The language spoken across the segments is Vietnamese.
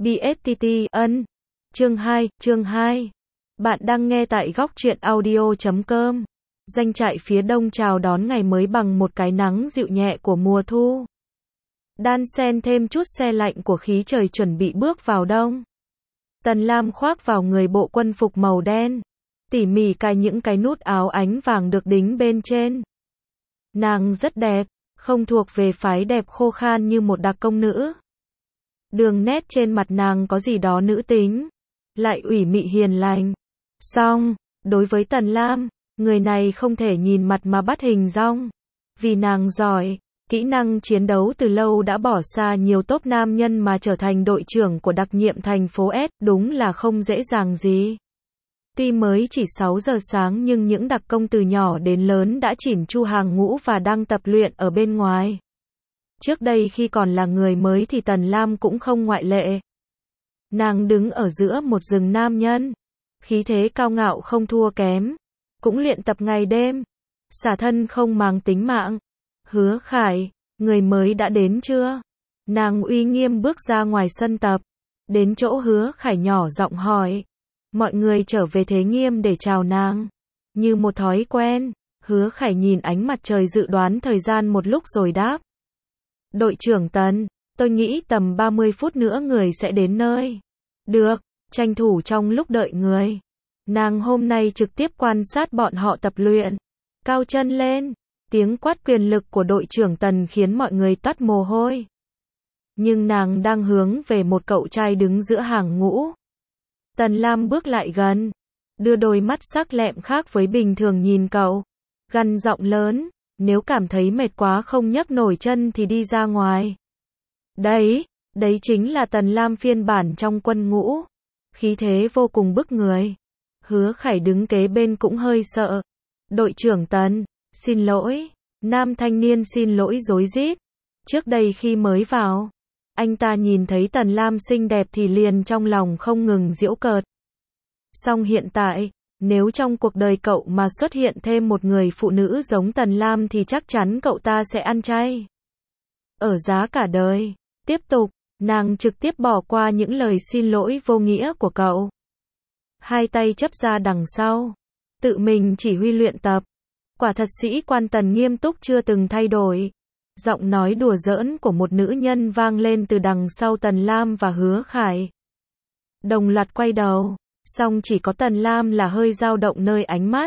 BSTT ân. Chương 2. Bạn đang nghe tại góc truyện audio.com. Doanh trại phía đông chào đón ngày mới bằng một cái nắng dịu nhẹ của mùa thu. Đan xen thêm chút se lạnh của khí trời chuẩn bị bước vào đông. Tần Lam khoác vào người bộ quân phục màu đen, tỉ mỉ cài những cái nút áo ánh vàng được đính bên trên. Nàng rất đẹp, không thuộc về phái đẹp khô khan như một đặc công nữ. Đường nét trên mặt nàng có gì đó nữ tính, lại ủy mị hiền lành. Song, đối với Tần Lam, người này không thể nhìn mặt mà bắt hình dong. Vì nàng giỏi, kỹ năng chiến đấu từ lâu đã bỏ xa nhiều tốp nam nhân mà trở thành đội trưởng của đặc nhiệm thành phố S, đúng là không dễ dàng gì. Tuy mới chỉ 6 giờ sáng nhưng những đặc công từ nhỏ đến lớn đã chỉn chu hàng ngũ và đang tập luyện ở bên ngoài. Trước đây khi còn là người mới thì Tần Lam cũng không ngoại lệ. Nàng đứng ở giữa một rừng nam nhân, khí thế cao ngạo không thua kém, cũng luyện tập ngày đêm, xả thân không màng tính mạng. Hứa Khải, người mới đã đến chưa? Nàng uy nghiêm bước ra ngoài sân tập, đến chỗ Hứa Khải nhỏ giọng hỏi. Mọi người trở về thế nghiêm để chào nàng. Như một thói quen, Hứa Khải nhìn ánh mặt trời dự đoán thời gian một lúc rồi đáp. Đội trưởng Tần, tôi nghĩ tầm 30 phút nữa người sẽ đến nơi. Được, tranh thủ trong lúc đợi người. Nàng hôm nay trực tiếp quan sát bọn họ tập luyện. Cao chân lên, tiếng quát quyền lực của đội trưởng Tần khiến mọi người toát mồ hôi. Nhưng nàng đang hướng về một cậu trai đứng giữa hàng ngũ. Tần Lam bước lại gần, đưa đôi mắt sắc lẹm khác với bình thường nhìn cậu, gằn giọng lớn, nếu cảm thấy mệt quá không nhấc nổi chân thì đi ra ngoài. Đấy chính là Tần Lam phiên bản trong quân ngũ, khí thế vô cùng bức người. Hứa Khải đứng kế bên cũng hơi sợ. Đội trưởng Tần, xin lỗi. Nam thanh niên xin lỗi rối rít. Trước đây khi mới vào, anh ta nhìn thấy Tần Lam xinh đẹp thì liền trong lòng không ngừng giễu cợt. Song hiện tại, nếu trong cuộc đời cậu mà xuất hiện thêm một người phụ nữ giống Tần Lam thì chắc chắn cậu ta sẽ ăn chay. Ở giá cả đời. Tiếp tục, nàng trực tiếp bỏ qua những lời xin lỗi vô nghĩa của cậu. Hai tay chấp ra đằng sau, tự mình chỉ huy luyện tập. Quả thật sĩ quan Tần nghiêm túc chưa từng thay đổi. Giọng nói đùa giỡn của một nữ nhân vang lên từ đằng sau Tần Lam và Hứa Khải. Đồng loạt quay đầu, song chỉ có Tần Lam là hơi dao động nơi ánh mắt.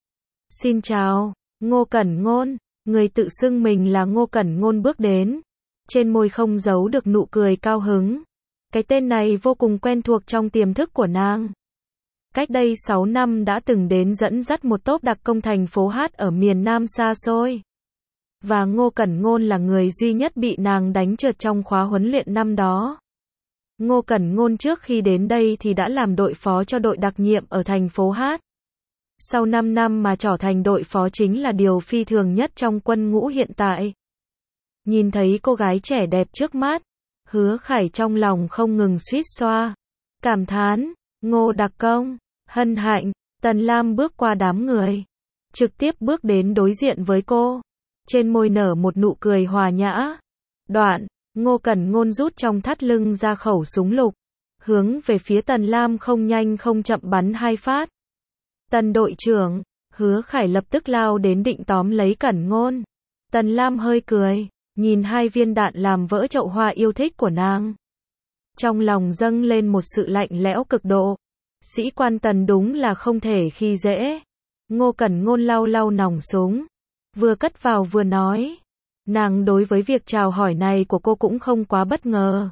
Xin chào, Ngô Cẩn Ngôn. Người tự xưng mình là Ngô Cẩn Ngôn bước đến. Trên môi không giấu được nụ cười cao hứng. Cái tên này vô cùng quen thuộc trong tiềm thức của nàng. Cách đây 6 năm đã từng đến dẫn dắt một tốp đặc công thành phố H ở miền Nam xa xôi. Và Ngô Cẩn Ngôn là người duy nhất bị nàng đánh trượt trong khóa huấn luyện năm đó. Ngô Cẩn Ngôn trước khi đến đây thì đã làm đội phó cho đội đặc nhiệm ở thành phố H. Sau 5 năm mà trở thành đội phó chính là điều phi thường nhất trong quân ngũ hiện tại. Nhìn thấy cô gái trẻ đẹp trước mắt, Hứa Khải trong lòng không ngừng suýt xoa. Cảm thán, Ngô đặc công, hân hạnh. Tần Lam bước qua đám người, trực tiếp bước đến đối diện với cô. Trên môi nở một nụ cười hòa nhã. Đoạn, Ngô Cẩn Ngôn rút trong thắt lưng ra khẩu súng lục, hướng về phía Tần Lam không nhanh không chậm bắn 2 phát. Tần đội trưởng, Hứa Khải lập tức lao đến định tóm lấy Cẩn Ngôn. Tần Lam hơi cười, nhìn 2 viên đạn làm vỡ chậu hoa yêu thích của nàng. Trong lòng dâng lên một sự lạnh lẽo cực độ. Sĩ quan Tần đúng là không thể khi dễ. Ngô Cẩn Ngôn lau lau nòng súng, vừa cất vào vừa nói. Nàng đối với việc chào hỏi này của cô cũng không quá bất ngờ.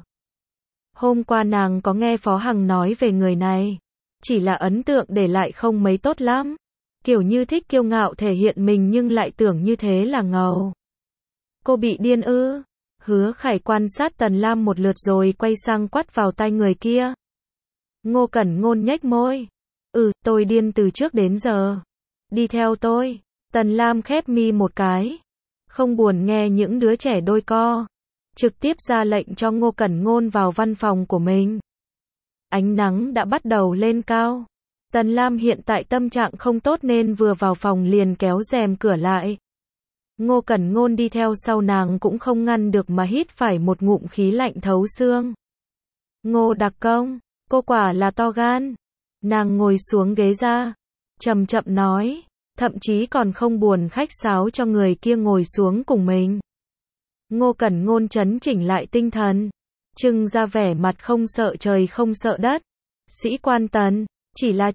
Hôm qua nàng có nghe Phó Hằng nói về người này. Chỉ là ấn tượng để lại không mấy tốt lắm. Kiểu như thích kiêu ngạo thể hiện mình nhưng lại tưởng như thế là ngầu. Cô bị điên ư? Hứa Khải quan sát Tần Lam một lượt rồi quay sang quát vào tai người kia. Ngô Cẩn Ngôn nhếch môi. Tôi điên từ trước đến giờ. Đi theo tôi. Tần Lam khép mi một cái. Không buồn nghe những đứa trẻ đôi co. Trực tiếp ra lệnh cho Ngô Cẩn Ngôn vào văn phòng của mình. Ánh nắng đã bắt đầu lên cao. Tần Lam hiện tại tâm trạng không tốt nên vừa vào phòng liền kéo rèm cửa lại. Ngô Cẩn Ngôn đi theo sau nàng cũng không ngăn được mà hít phải một ngụm khí lạnh thấu xương. Ngô Đặc Công, cô quả là to gan. Nàng ngồi xuống ghế ra, chậm chậm nói, thậm chí còn không buồn khách sáo cho người kia ngồi xuống cùng mình. Ngô Cẩn Ngôn trấn chỉnh lại tinh thần, trưng ra vẻ mặt không sợ trời không sợ đất. Sĩ quan Tần, chỉ là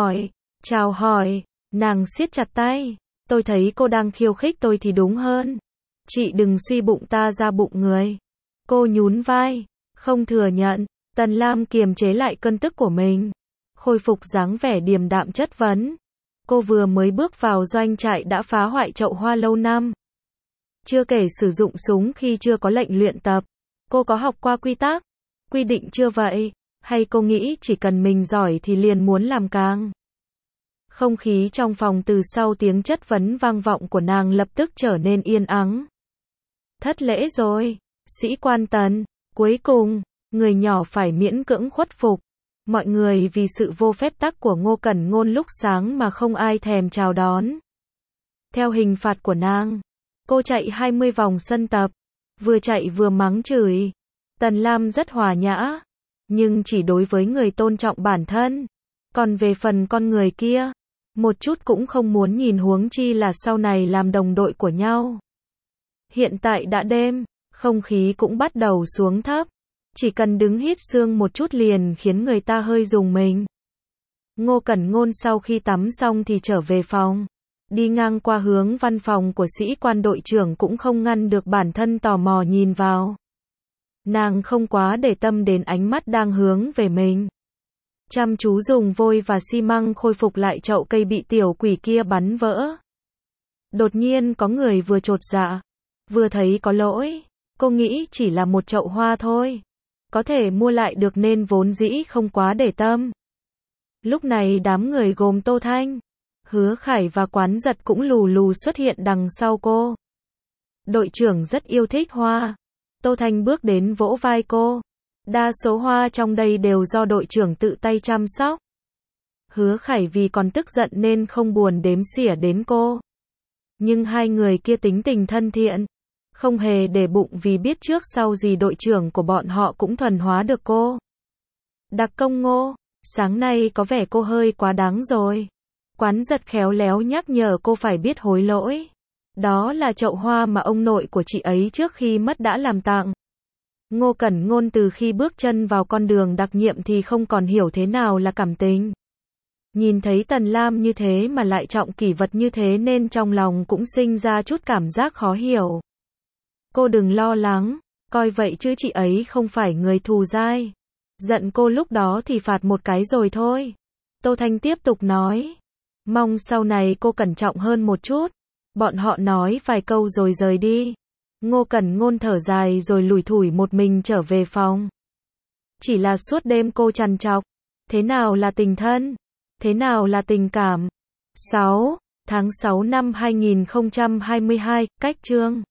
chào hỏi, nàng siết chặt tay, tôi thấy cô đang khiêu khích tôi thì đúng hơn. Chị đừng suy bụng ta ra bụng người. Cô nhún vai, không thừa nhận. Tần Lam kiềm chế lại cơn tức của mình, khôi phục dáng vẻ điềm đạm chất vấn. Cô vừa mới bước vào doanh trại đã phá hoại chậu hoa lâu năm. Chưa kể sử dụng súng khi chưa có lệnh luyện tập. Cô có học qua quy tắc, quy định chưa vậy? Hay cô nghĩ chỉ cần mình giỏi thì liền muốn làm càng? Không khí trong phòng từ sau tiếng chất vấn vang vọng của nàng lập tức trở nên yên ắng. Thất lễ rồi, sĩ quan Tần, cuối cùng, người nhỏ phải miễn cưỡng khuất phục. Mọi người vì sự vô phép tắc của Ngô Cẩn Ngôn lúc sáng mà không ai thèm chào đón. Theo hình phạt của nàng, cô chạy 20 vòng sân tập, vừa chạy vừa mắng chửi. Tần Lam rất hòa nhã, nhưng chỉ đối với người tôn trọng bản thân. Còn về phần con người kia, một chút cũng không muốn nhìn, huống chi là sau này làm đồng đội của nhau. Hiện tại đã đêm, không khí cũng bắt đầu xuống thấp. Chỉ cần đứng hít sương một chút liền khiến người ta hơi rùng mình. Ngô Cẩn Ngôn sau khi tắm xong thì trở về phòng. Đi ngang qua hướng văn phòng của sĩ quan đội trưởng cũng không ngăn được bản thân tò mò nhìn vào. Nàng không quá để tâm đến ánh mắt đang hướng về mình. Chăm chú dùng vôi và xi măng khôi phục lại chậu cây bị tiểu quỷ kia bắn vỡ. Đột nhiên có người vừa chột dạ, vừa thấy có lỗi. Cô nghĩ chỉ là một chậu hoa thôi, có thể mua lại được nên vốn dĩ không quá để tâm. Lúc này đám người gồm Tô Thanh, Hứa Khải và Quán Giật cũng lù lù xuất hiện đằng sau cô. Đội trưởng rất yêu thích hoa. Tô Thanh bước đến vỗ vai cô. Đa số hoa trong đây đều do đội trưởng tự tay chăm sóc. Hứa Khải vì còn tức giận nên không buồn đếm xỉa đến cô. Nhưng hai người kia tính tình thân thiện, không hề để bụng vì biết trước sau gì đội trưởng của bọn họ cũng thuần hóa được cô. Đặc Công Ngô, sáng nay có vẻ cô hơi quá đáng rồi. Quán Giật khéo léo nhắc nhở cô phải biết hối lỗi. Đó là chậu hoa mà ông nội của chị ấy trước khi mất đã làm tặng. Ngô Cẩn Ngôn từ khi bước chân vào con đường đặc nhiệm thì không còn hiểu thế nào là cảm tình. Nhìn thấy Tần Lam như thế mà lại trọng kỷ vật như thế nên trong lòng cũng sinh ra chút cảm giác khó hiểu. Cô đừng lo lắng, coi vậy chứ chị ấy không phải người thù dai. Giận cô lúc đó thì phạt một cái rồi thôi. Tô Thanh tiếp tục nói. Mong sau này cô cẩn trọng hơn một chút. Bọn họ nói vài câu rồi rời đi. Ngô Cẩn Ngôn thở dài rồi lủi thủi một mình trở về phòng. Chỉ là suốt đêm cô trằn trọc. Thế nào là tình thân? Thế nào là tình cảm? 6 tháng 6 năm 2022, cách chương